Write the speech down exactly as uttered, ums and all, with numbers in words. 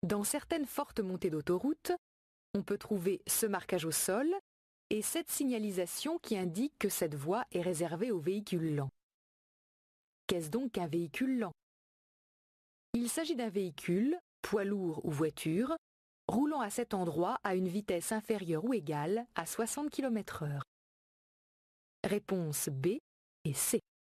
Dans certaines fortes montées d'autoroute, on peut trouver ce marquage au sol et cette signalisation qui indique que cette voie est réservée aux véhicules lents. Qu'est-ce donc qu'un véhicule lent? Il s'agit d'un véhicule, poids lourd ou voiture, roulant à cet endroit à une vitesse inférieure ou égale à soixante kilomètres heure. Réponse B et C.